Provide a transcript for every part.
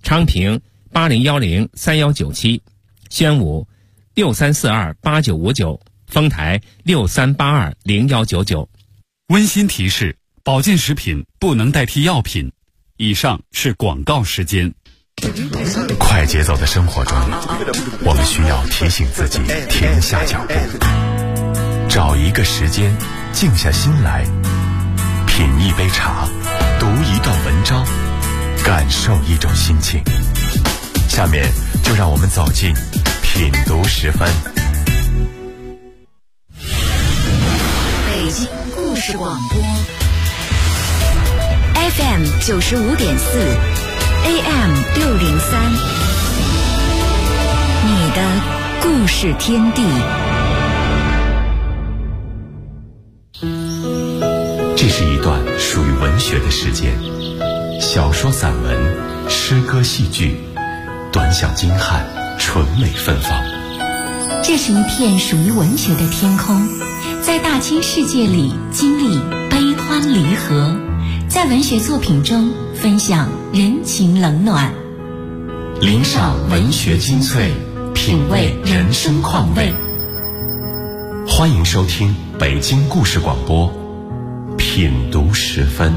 昌平80103197，宣武63428959，丰台63820199。 温馨提示：保健食品不能代替药品。以上是广告时间。 快节奏的生活中，我们需要提醒自己停下脚步，找一个时间静下心来，品一杯茶，读一段文章，感受一种心情。下面就让我们走进品读10分。 北京故事广播 FM 95.4，AM 603，你的故事天地。 这是一段属于文学的时间，小说、散文、诗歌、戏剧，短小精悍，纯美芬芳。 这是一片属于文学的天空，在大千世界里经历悲欢离合，在文学作品中分享人情冷暖， 聆赏文学精粹，品味人生况味。欢迎收听北京故事广播品读10分。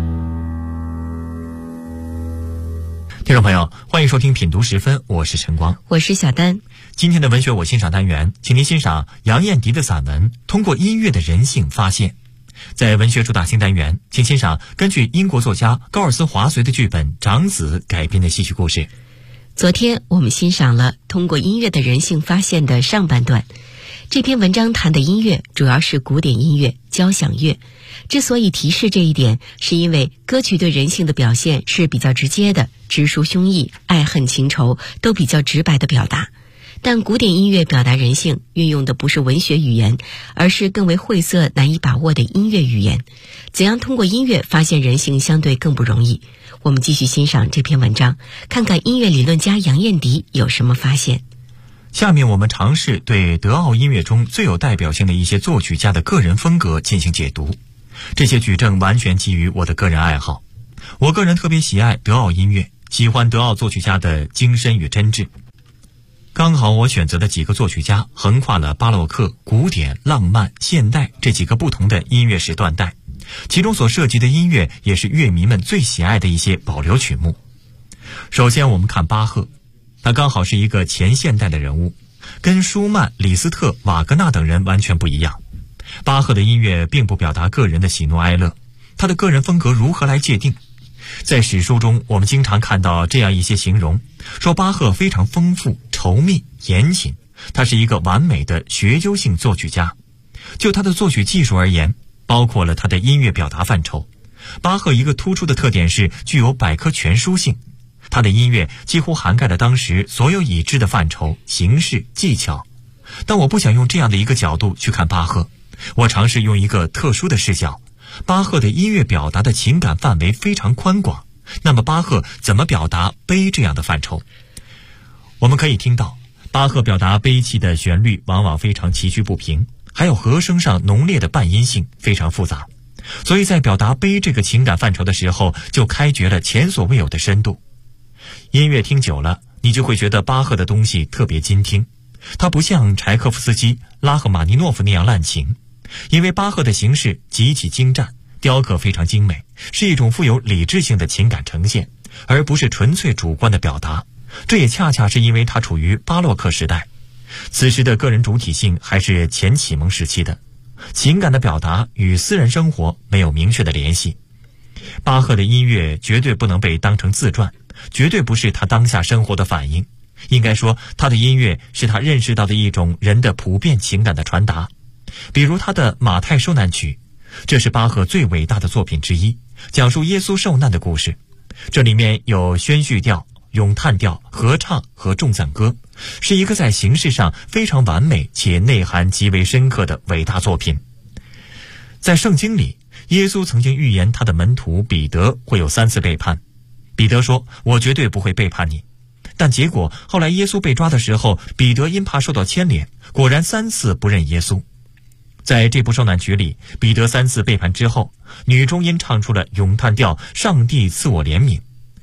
听众朋友，欢迎收听品读10分，我是陈光， 我是小丹。 今天的文学我欣赏单元，请您欣赏杨燕迪的散文《通过音乐的人性发现》。在文学主打新单元，请欣赏根据英国作家高尔斯华绥的剧本《长子》改编的戏曲故事。 昨天我们欣赏了《通过音乐的人性发现》的上半段。这篇文章谈的音乐主要是古典音乐、交响乐。之所以提示这一点，是因为歌曲对人性的表现是比较直接的，直抒胸臆，爱恨情仇都比较直白的表达。但古典音乐表达人性运用的不是文学语言，而是更为晦涩难以把握的音乐语言。怎样通过音乐发现人性相对更不容易。我们继续欣赏这篇文章，看看音乐理论家杨燕迪有什么发现。 下面我们尝试对德奥音乐中最有代表性的一些作曲家的个人风格进行解读。这些举证完全基于我的个人爱好。我个人特别喜爱德奥音乐，喜欢德奥作曲家的精深与真挚。刚好我选择的几个作曲家横跨了巴洛克、古典、浪漫、现代这几个不同的音乐时段代，其中所涉及的音乐也是乐迷们最喜爱的一些保留曲目。首先我们看巴赫，他刚好是一个前现代的人物，跟舒曼、李斯特、瓦格纳等人完全不一样。巴赫的音乐并不表达个人的喜怒哀乐，他的个人风格如何来界定？在史书中我们经常看到这样一些形容，说巴赫非常丰富、稠密、严谨，他是一个完美的学究性作曲家。就他的作曲技术而言，包括了他的音乐表达范畴，巴赫一个突出的特点是具有百科全书性，他的音乐几乎涵盖了当时所有已知的范畴、形式、技巧。但我不想用这样的一个角度去看巴赫，我尝试用一个特殊的视角。巴赫的音乐表达的情感范围非常宽广，那么巴赫怎么表达悲这样的范畴？我们可以听到巴赫表达悲戚的旋律往往非常崎岖不平，还有和声上浓烈的半音性非常复杂，所以在表达悲这个情感范畴的时候就开掘了前所未有的深度。音乐听久了，你就会觉得巴赫的东西特别精听，它不像柴可夫斯基、拉赫玛尼诺夫那样滥情，因为巴赫的形式极其精湛，雕刻非常精美，是一种富有理智性的情感呈现，而不是纯粹主观的表达。这也恰恰是因为他处于巴洛克时代，此时的个人主体性还是前启蒙时期的，情感的表达与私人生活没有明确的联系。巴赫的音乐绝对不能被当成自传，绝对不是他当下生活的反应，应该说他的音乐是他认识到的一种人的普遍情感的传达。比如他的马太受难曲，这是巴赫最伟大的作品之一，讲述耶稣受难的故事。这里面有宣叙调、咏叹调、合唱和众赞歌，是一个在形式上非常完美且内涵极为深刻的伟大作品。在圣经里，耶稣曾经预言他的门徒彼得会有3次背叛。彼得说：“我绝对不会背叛你。”但结果后来耶稣被抓的时候，彼得因怕受到牵连，果然3次不认耶稣。在这部受难曲里，彼得3次背叛之后，女中音唱出了咏叹调上帝赐我怜悯。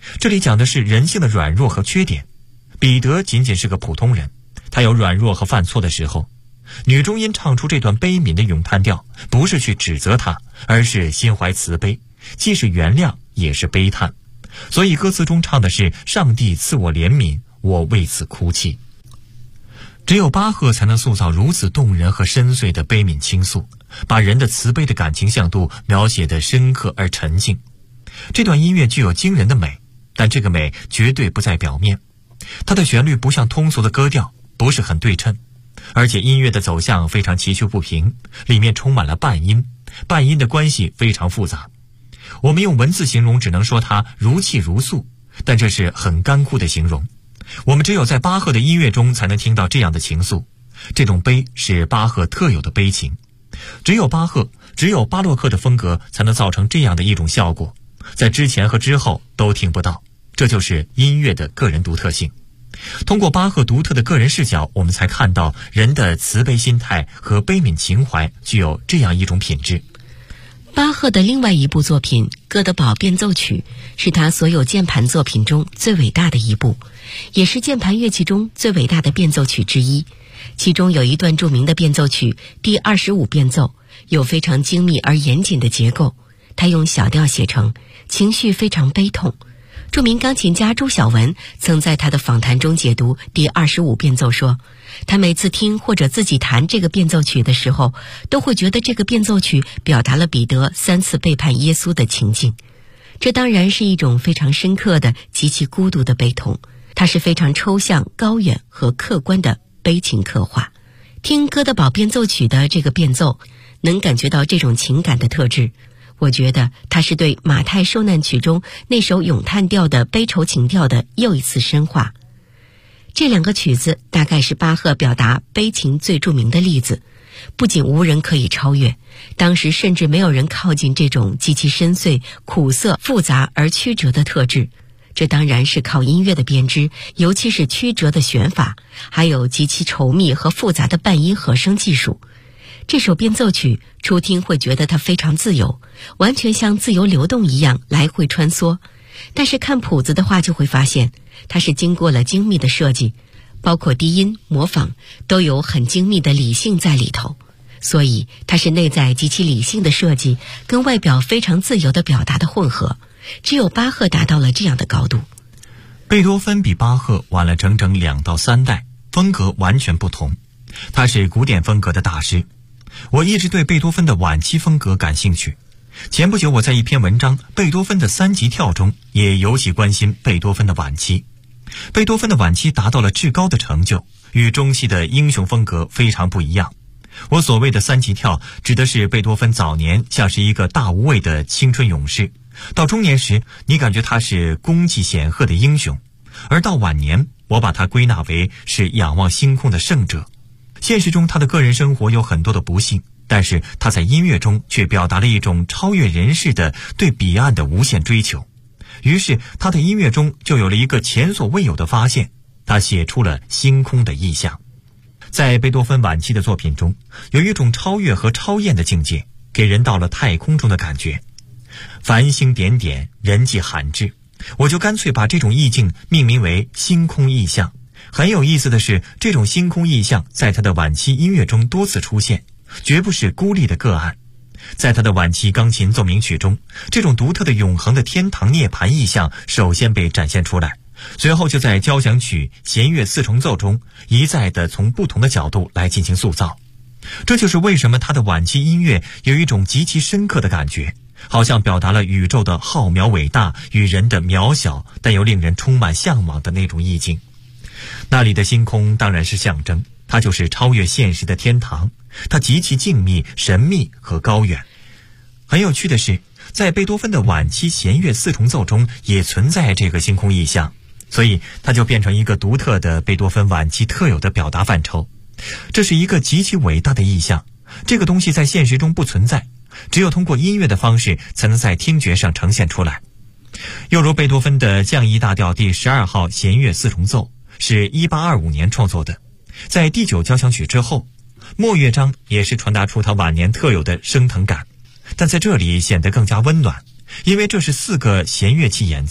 这里讲的是人性的软弱和缺点。彼得仅仅是个普通人，他有软弱和犯错的时候。女中音唱出这段悲悯的咏叹调，不是去指责他，而是心怀慈悲，既是原谅也是悲叹。所以歌词中唱的是上帝赐我怜悯，我为此哭泣。只有巴赫才能塑造如此动人和深邃的悲悯倾诉，把人的慈悲的感情向度描写得深刻而沉静。这段音乐具有惊人的美，但这个美绝对不在表面。它的旋律不像通俗的歌调，不是很对称，而且音乐的走向非常崎岖不平，里面充满了半音，半音的关系非常复杂。我们用文字形容只能说它如泣如诉，但这是很干枯的形容。我们只有在巴赫的音乐中才能听到这样的情愫，这种悲是巴赫特有的悲情。只有巴洛克的风格才能造成这样的一种效果，在之前和之后都听不到，这就是音乐的个人独特性。通过巴赫独特的个人视角，我们才看到人的慈悲心态和悲悯情怀具有这样一种品质。 巴赫的另外一部作品《哥德堡变奏曲》是他所有键盘作品中最伟大的一部，也是键盘乐器中最伟大的变奏曲之一。其中有一段著名的变奏曲第25变奏，有非常精密而严谨的结构，他用小调写成，情绪非常悲痛。著名钢琴家朱晓文曾在他的访谈中解读第25变奏说，他每次听或者自己弹这个变奏曲的时候，都会觉得这个变奏曲表达了彼得3次背叛耶稣的情境。这当然是一种非常深刻的极其孤独的悲痛，它是非常抽象高远和客观的悲情刻画。听哥德堡变奏曲的这个变奏，能感觉到这种情感的特质。我觉得它是对马太受难曲中那首咏叹调的悲愁情调的又一次深化。这两个曲子大概是巴赫表达悲情最著名的例子，不仅无人可以超越，当时甚至没有人靠近这种极其深邃、苦涩、复杂而曲折的特质。这当然是靠音乐的编织，尤其是曲折的弦法，还有极其稠密和复杂的半音和声技术。这首变奏曲初听会觉得它非常自由，完全像自由流动一样来回穿梭，但是看谱子的话就会发现它是经过了精密的设计，包括低音、模仿都有很精密的理性在里头，所以它是内在极其理性的设计跟外表非常自由的表达的混合，只有巴赫达到了这样的高度。 贝多芬比巴赫晚了整整2到3代，风格完全不同，他是古典风格的大师。我一直对贝多芬的晚期风格感兴趣。前不久我在一篇文章《贝多芬的3级跳》中也尤其关心贝多芬的晚期。贝多芬的晚期达到了至高的成就，与中期的英雄风格非常不一样。我所谓的3级跳指的是贝多芬早年像是一个大无畏的青春勇士，到中年时你感觉他是功绩显赫的英雄，而到晚年我把他归纳为是仰望星空的圣者。现实中他的个人生活有很多的不幸，但是他在音乐中却表达了一种超越人世的对彼岸的无限追求。于是他的音乐中就有了一个前所未有的发现，他写出了星空的意象。在贝多芬晚期的作品中，有一种超越和超验的境界，给人到了太空中的感觉。繁星点点，人迹罕至，我就干脆把这种意境命名为星空意象。很有意思的是，这种星空意象在他的晚期音乐中多次出现，绝不是孤立的个案。在他的晚期钢琴奏鸣曲中，这种独特的永恒的天堂涅槃意象首先被展现出来，随后就在交响曲、弦乐4重奏中一再地从不同的角度来进行塑造。这就是为什么他的晚期音乐有一种极其深刻的感觉，好像表达了宇宙的浩渺伟大与人的渺小，但又令人充满向往的那种意境。那里的星空当然是象征，它就是超越现实的天堂，它极其静谧、神秘和高远。很有趣的是，在贝多芬的晚期弦乐4重奏中也存在这个星空意象，所以它就变成一个独特的贝多芬晚期特有的表达范畴。这是一个极其伟大的意象，这个东西在现实中不存在，只有通过音乐的方式才能在听觉上呈现出来。又如贝多芬的降 E 大调第12号弦乐4重奏是1825年创作的，在第9交响曲之后，末乐章也是传达出他晚年特有的升腾感，但在这里显得更加温暖，因为这是4个弦乐器演奏，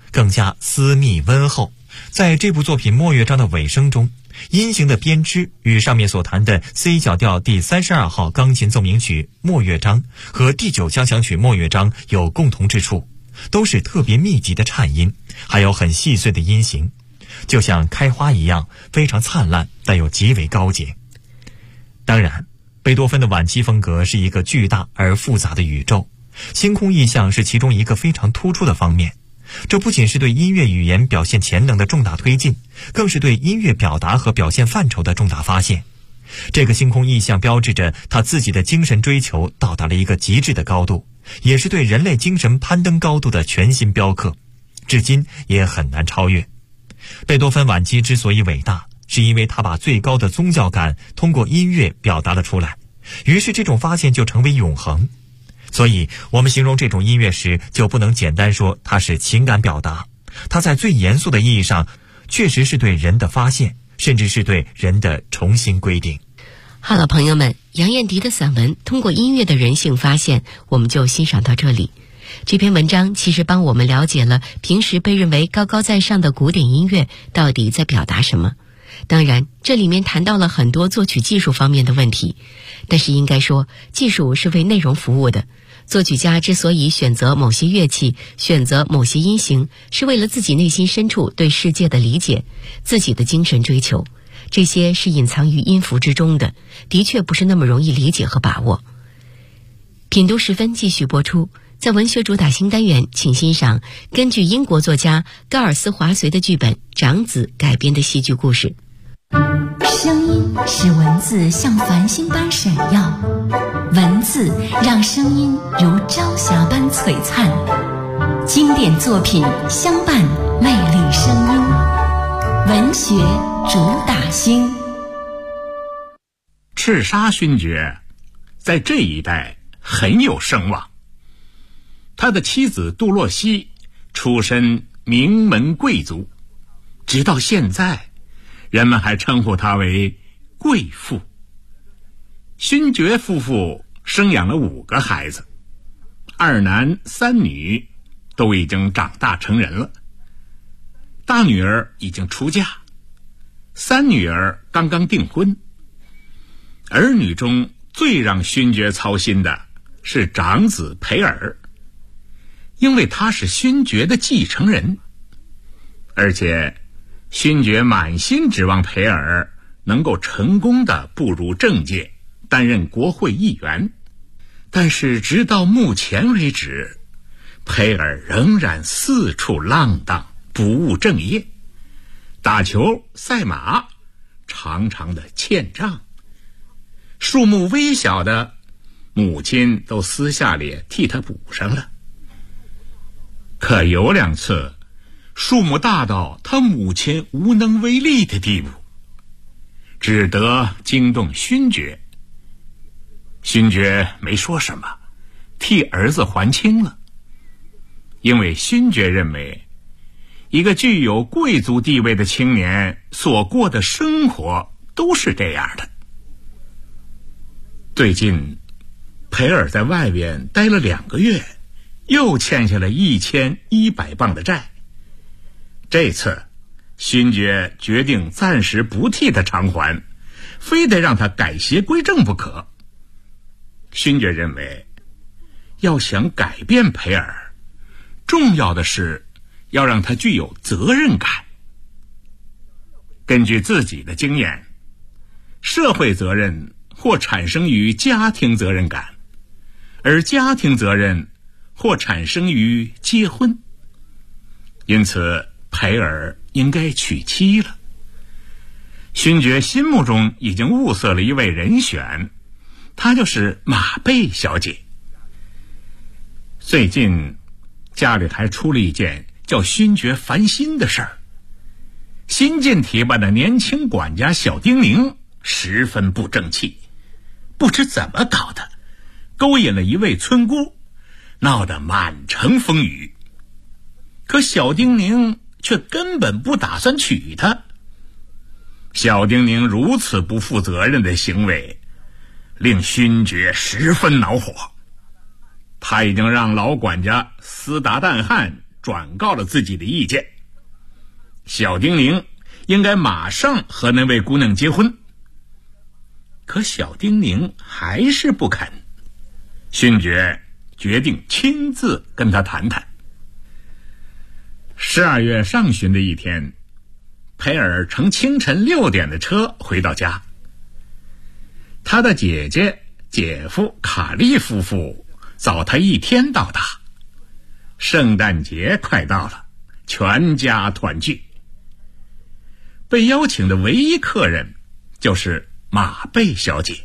更加私密温厚。在这部作品末乐章的尾声中，音型的编织与上面所谈的 C 小调第32号钢琴奏鸣曲末乐章和第9交响曲末乐章有共同之处，都是特别密集的颤音，还有很细碎的音型，就像开花一样，非常灿烂，但又极为高洁。当然，贝多芬的晚期风格是一个巨大而复杂的宇宙，星空意象是其中一个非常突出的方面。这不仅是对音乐语言表现潜能的重大推进，更是对音乐表达和表现范畴的重大发现。这个星空意象标志着他自己的精神追求到达了一个极致的高度，也是对人类精神攀登高度的全新雕刻，至今也很难超越。贝多芬晚期之所以伟大，是因为他把最高的宗教感通过音乐表达了出来，于是这种发现就成为永恒。所以我们形容这种音乐时，就不能简单说它是情感表达，它在最严肃的意义上确实是对人的发现，甚至是对人的重新规定。 好了，朋友们，杨燕迪的散文《通过音乐的人性发现》我们就欣赏到这里。这篇文章其实帮我们了解了平时被认为高高在上的古典音乐到底在表达什么。当然，这里面谈到了很多作曲技术方面的问题，但是应该说，技术是为内容服务的。作曲家之所以选择某些乐器，选择某些音型，是为了自己内心深处对世界的理解，自己的精神追求。这些是隐藏于音符之中的，的确不是那么容易理解和把握。品读时分继续播出，在文学主打新单元，请欣赏根据英国作家高尔斯华绥的剧本《长子》改编的戏剧故事。 声音使文字像繁星般闪耀，文字让声音如朝霞般璀璨。经典作品相伴，魅力声音，文学主打星。 赤沙勋爵在这一代很有声望，他的妻子杜洛西出身名门贵族，直到现在人们还称呼她为贵妇。勋爵夫妇生养了5个孩子，2男3女，都已经长大成人了。大女儿已经出嫁，3女儿刚刚订婚。儿女中最让勋爵操心的是长子培尔，因为他是勋爵的继承人，而且勋爵满心指望培尔能够成功地步入政界，担任国会议员。但是直到目前为止，培尔仍然四处浪荡，不务正业，打球赛马，常常的欠账，数目微小的母亲都私下里替他补上了。可有2次数目大到他母亲无能为力的地步，只得惊动勋爵。勋爵没说什么，替儿子还清了，因为勋爵认为一个具有贵族地位的青年所过的生活都是这样的。最近培尔在外边待了2个月，又欠下了1100磅的债。这次勋爵决定暂时不替他偿还，非得让他改邪归正不可。勋爵认为，要想改变培尔，重要的是要让他具有责任感。根据自己的经验，社会责任或产生于家庭责任感，而家庭责任或产生于结婚。因此培尔应该娶妻了。勋爵心目中已经物色了一位人选，她就是马贝小姐。最近家里还出了一件叫勋爵烦心的事儿。新晋提拔的年轻管家小丁宁十分不争气，不知怎么搞的，勾引了一位村姑，闹得满城风雨。可小丁宁却根本不打算娶她。小丁宁如此不负责任的行为令勋爵十分恼火，他已经让老管家斯达旦汗转告了自己的意见，小丁宁应该马上和那位姑娘结婚。可小丁宁还是不肯，勋爵决定亲自跟他谈谈。12月上旬的一天，佩尔乘清晨6点的车回到家。他的姐姐、姐夫卡利夫妇早他一天到达。圣诞节快到了，全家团聚。被邀请的唯一客人就是马贝小姐。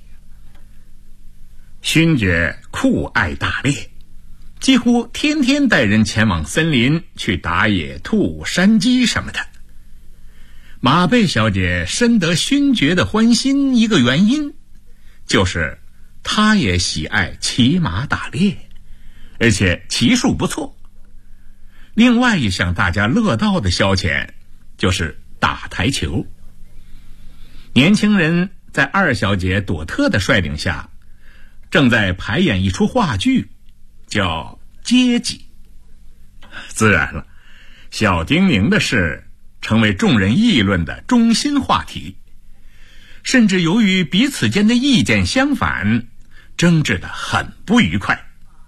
勋爵酷爱打猎，几乎天天带人前往森林去打野兔、山鸡什么的。马贝小姐深得勋爵的欢心，一个原因就是她也喜爱骑马打猎，而且骑术不错。另外一项大家乐道的消遣就是打台球。年轻人在二小姐朵特的率领下，正在排演一出话剧，叫《阶级》。自然了，小丁宁的事成为众人议论的中心话题，甚至由于彼此间的意见相反，争执得很不愉快。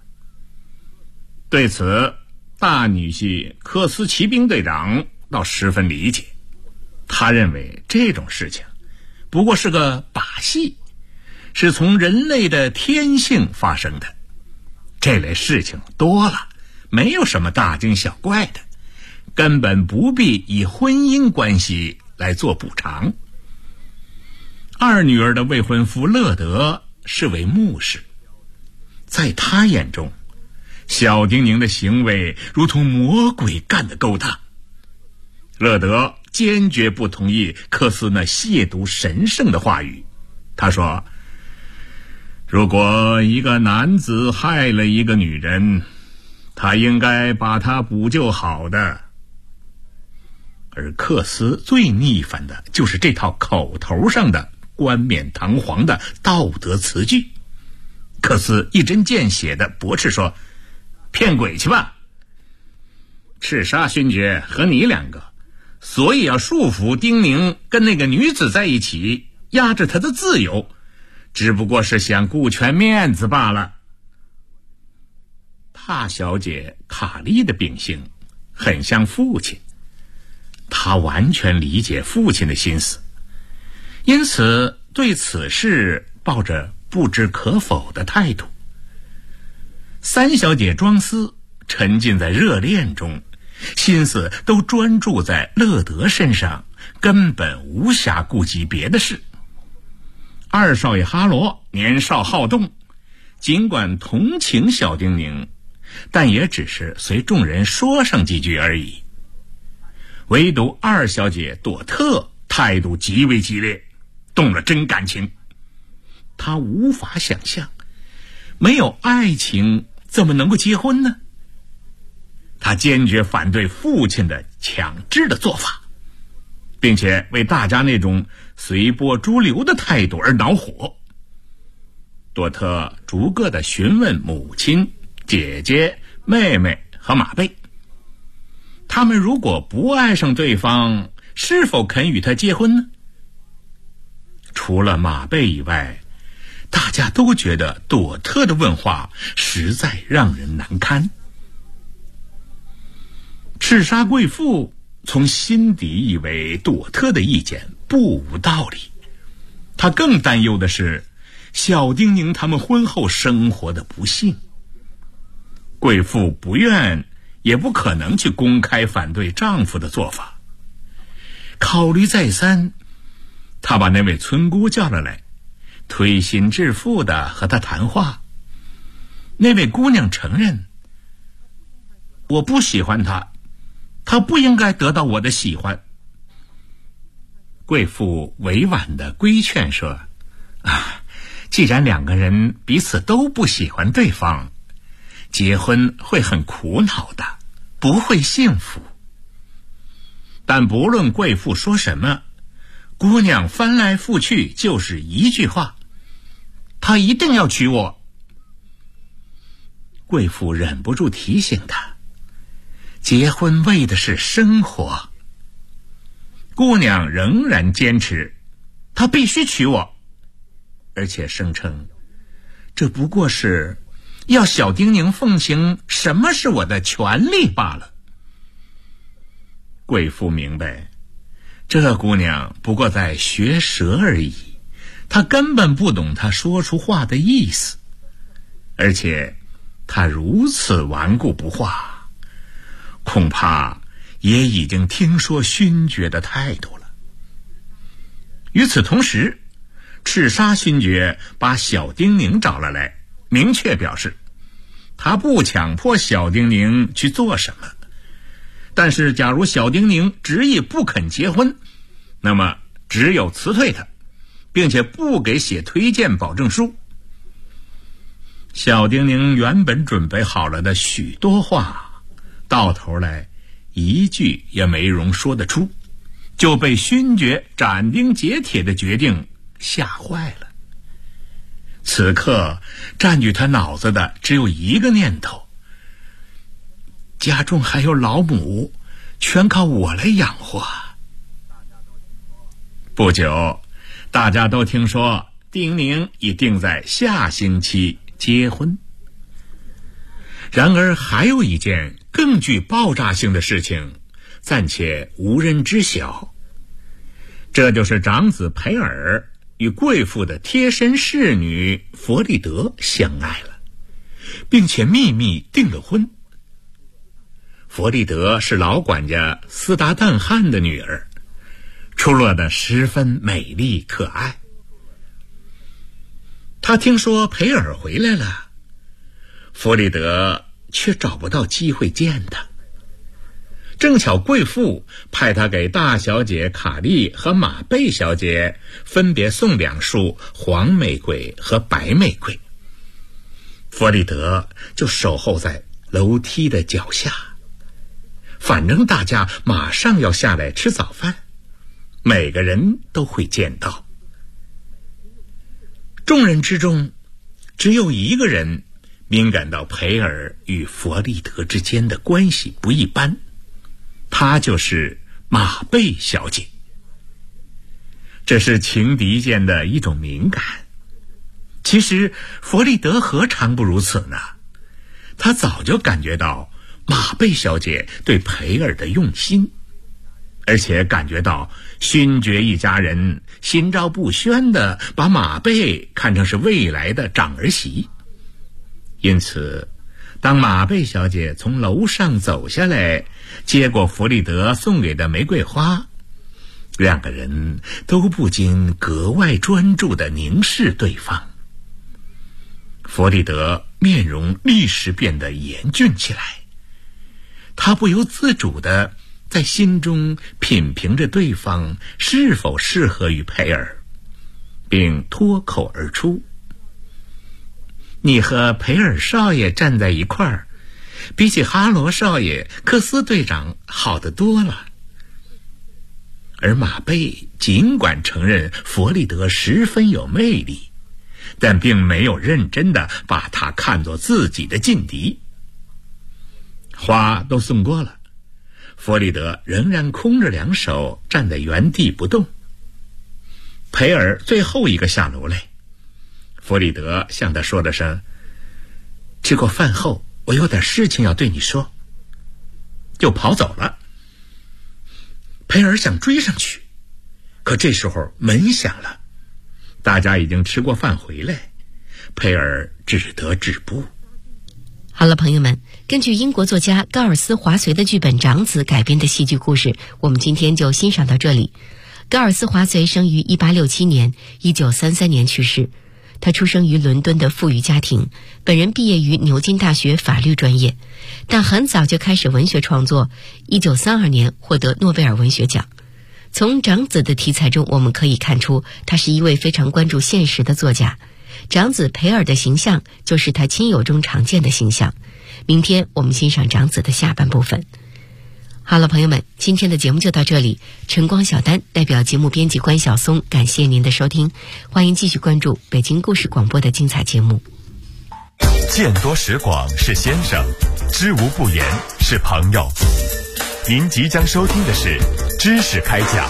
对此，大女婿科斯骑兵队长倒十分理解，他认为这种事情不过是个把戏，是从人类的天性发生的。这类事情多了，没有什么大惊小怪的，根本不必以婚姻关系来做补偿。二女儿的未婚夫勒德是位牧师，在他眼中，小丁宁的行为如同魔鬼干的勾当。勒德坚决不同意科斯那亵渎神圣的话语。他说，如果一个男子害了一个女人，他应该把她补救好的。而克斯最逆反的就是这套口头上的冠冕堂皇的道德词句。克斯一针见血地驳斥说，骗鬼去吧！赤沙勋爵和你两个，所以要束缚丁宁跟那个女子在一起，压制她的自由，只不过是想顾全面子罢了。帕小姐卡莉的秉性很像父亲，她完全理解父亲的心思，因此对此事抱着不置可否的态度。三小姐庄斯沉浸在热恋中，心思都专注在勒德身上，根本无暇顾及别的事。二少爷哈罗年少好动，尽管同情小丁宁，但也只是随众人说上几句而已。唯独二小姐朵特态度极为激烈，动了真感情。她无法想象，没有爱情怎么能够结婚呢？他坚决反对父亲的强制的做法，并且为大家那种随波逐流的态度而恼火。朵特逐个地询问母亲、姐姐、妹妹和马贝，他们如果不爱上对方，是否肯与他结婚呢？除了马贝以外，大家都觉得朵特的问话实在让人难堪。赤沙贵妇从心底以为朵特的意见不无道理，她更担忧的是小丁宁他们婚后生活的不幸。贵妇不愿也不可能去公开反对丈夫的做法。考虑再三，她把那位村姑叫了来，推心置腹地和她谈话。那位姑娘承认，我不喜欢她，她不应该得到我的喜欢。贵妇委婉地规劝说，既然两个人彼此都不喜欢对方，结婚会很苦恼的，不会幸福。但不论贵妇说什么，姑娘翻来覆去就是一句话，她一定要娶我。贵妇忍不住提醒她， 结婚为的是生活。姑娘仍然坚持，她必须娶我，而且声称这不过是要小丁宁奉行什么是我的权利罢了。贵妇明白，这姑娘不过在学舌而已，她根本不懂她说出话的意思，而且她如此顽固不化，恐怕也已经听说勋爵的态度了。与此同时，赤沙勋爵把小丁宁找了来，明确表示他不强迫小丁宁去做什么，但是假如小丁宁执意不肯结婚，那么只有辞退他，并且不给写推荐保证书。小丁宁原本准备好了的许多话，到头来一句也没容说得出，就被勋爵斩钉截铁的决定吓坏了。此刻占据他脑子的只有一个念头：家中还有老母，全靠我来养活。不久，大家都听说丁宁已定在下星期结婚。然而还有一件更具爆炸性的事情暂且无人知晓，这就是长子培尔与贵妇的贴身侍女弗利德相爱了，并且秘密订了婚。弗利德是老管家斯达旦汉的女儿，出落得十分美丽可爱。他听说培尔回来了，弗利德却找不到机会见他。正巧贵妇派他给大小姐卡莉和马贝小姐分别送2束黄玫瑰和白玫瑰，弗利德就守候在楼梯的脚下，反正大家马上要下来吃早饭，每个人都会见到。众人之中，只有一个人敏感到培尔与弗利德之间的关系不一般，她就是马贝小姐。这是情敌间的一种敏感。其实弗利德何尝不如此呢？他早就感觉到马贝小姐对培尔的用心，而且感觉到勋爵一家人心照不宣地把马贝看成是未来的长儿媳。因此当马贝小姐从楼上走下来，接过弗利德送给的玫瑰花，两个人都不禁格外专注地凝视对方。弗利德面容立时变得严峻起来，他不由自主地在心中品评着对方是否适合于培尔，并脱口而出：你和培尔少爷站在一块儿，比起哈罗少爷、科斯队长好得多了。而马贝尽管承认弗利德十分有魅力，但并没有认真地把他看作自己的劲敌。花都送过了，弗利德仍然空着2手站在原地不动。培尔最后一个下楼来，弗利德向他说了声：吃过饭后我有点事情要对你说，就跑走了。培尔想追上去，可这时候门响了，大家已经吃过饭回来，培尔只得止步。 好了，朋友们，根据英国作家高尔斯华绥的剧本《长子》改编的戏剧故事，我们今天就欣赏到这里。高尔斯华绥生于1867年，1933年去世。他出生于伦敦的富裕家庭，本人毕业于牛津大学法律专业，但很早就开始文学创作，1932年获得诺贝尔文学奖。从长子的题材中，我们可以看出他是一位非常关注现实的作家。长子培尔的形象就是他亲友中常见的形象。明天我们欣赏长子的下半部分。好了，朋友们，今天的节目就到这里。晨光小丹代表节目编辑关晓松，感谢您的收听，欢迎继续关注北京故事广播的精彩节目。 见多识广是先生，知无不言是朋友。您即将收听的是知识开讲。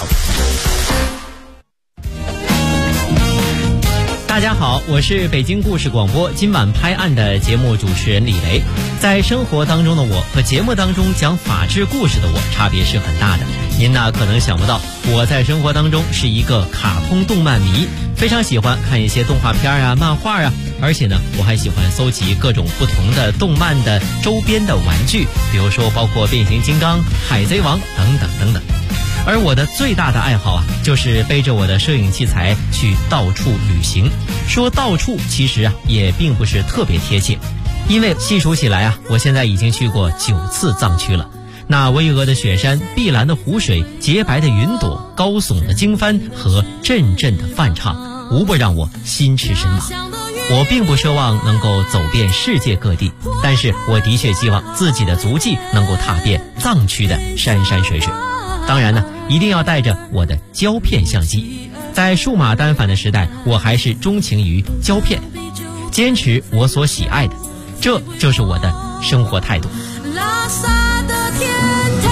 大家好，我是北京故事广播今晚拍案的节目主持人李雷。在生活当中的我和节目当中讲法治故事的我差别是很大的。您呢可能想不到，我在生活当中是一个卡通动漫迷，非常喜欢看一些动画片啊、漫画啊，而且呢我还喜欢搜集各种不同的动漫的周边的玩具，比如说包括变形金刚、海贼王等等等等。而我的最大的爱好啊，就是背着我的摄影器材去到处旅行。说到处其实啊也并不是特别贴切，因为细数起来啊，我现在已经去过9次藏区了。那巍峨的雪山、碧蓝的湖水、洁白的云朵、高耸的经幡和阵阵的梵唱，无不让我心驰神往。我并不奢望能够走遍世界各地，但是我的确希望自己的足迹能够踏遍藏区的山山水水。当然呢，一定要带着我的胶片相机。在数码单反的时代，我还是钟情于胶片，坚持我所喜爱的，这就是我的生活态度。拉萨的天堂，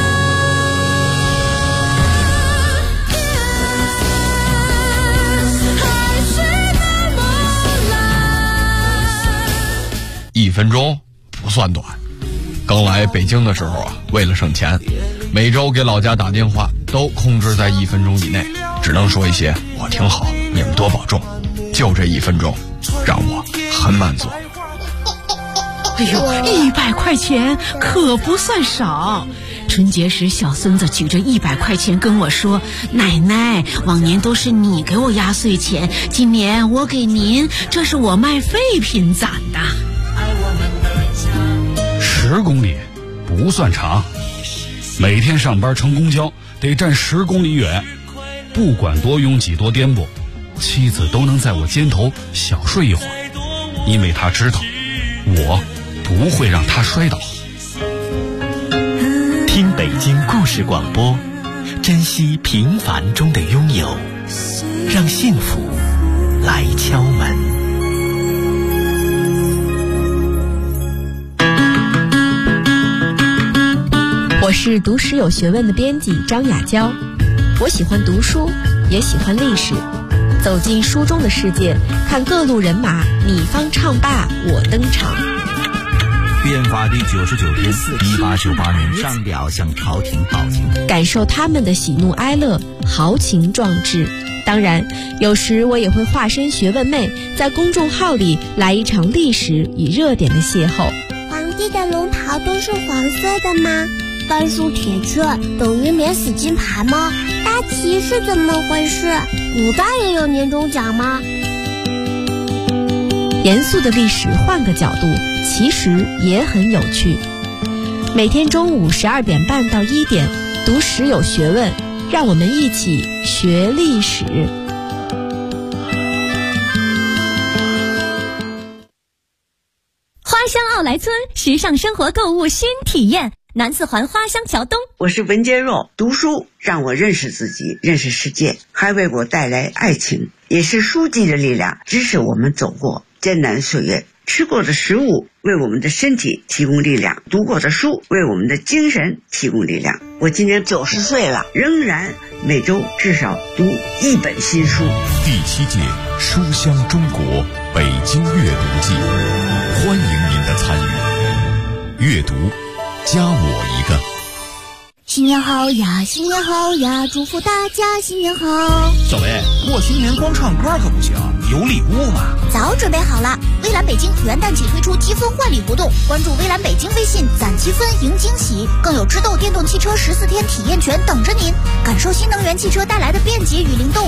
海水那么蓝。1分钟不算短。刚来北京的时候啊，为了省钱，每周给老家打电话都控制在1分钟以内，只能说一些我挺好，你们多保重。就这1分钟，让我很满足。 哎呦，100块钱可不算少。春节时，小孙子举着100块钱跟我说：“奶奶，往年都是你给我压岁钱，今年我给您，这是我卖废品攒的。 ”10公里不算长，每天上班乘公交得站10公里远，不管多拥挤多颠簸，妻子都能在我肩头小睡一会儿，因为她知道我不会让她摔倒。 听北京故事广播，珍惜平凡中的拥有，让幸福来敲门。 我是读史有学问的编辑张雅娇，我喜欢读书，也喜欢历史，走进书中的世界，看各路人马你方唱罢我登场。 变法第99天，1898年上表向朝廷报请， 感受他们的喜怒哀乐，豪情壮志。当然，有时我也会化身学问妹，在公众号里来一场历史与热点的邂逅。 皇帝的龙袍都是黄色的吗？甘肃铁雀等于免死金牌吗？大旗是怎么回事？古代也有年终奖吗？ 严肃的历史换个角度，其实也很有趣。每天中午12点半到1点，读史有学问，让我们一起学历史。 花乡奥莱村，时尚生活购物新体验。南四环花乡桥东， 我是文洁若。读书让我认识自己，认识世界，还为我带来爱情，也是书籍的力量，支持我们走过艰难岁月。吃过的食物为我们的身体提供力量，读过的书为我们的精神提供力量。我今年90岁了，仍然每周至少读1本新书。 第7届书香中国北京阅读季，欢迎您的参与。阅读加我一个。 新年好呀，新年好呀，祝福大家新年好。 小薇，过新年光唱歌可不行，有礼物嘛。 早准备好了，蔚蓝北京元旦起推出积分换礼活动，关注蔚蓝北京微信攒积分赢惊喜，更有知豆电动汽车14天体验权等着您，感受新能源汽车带来的便捷与灵动。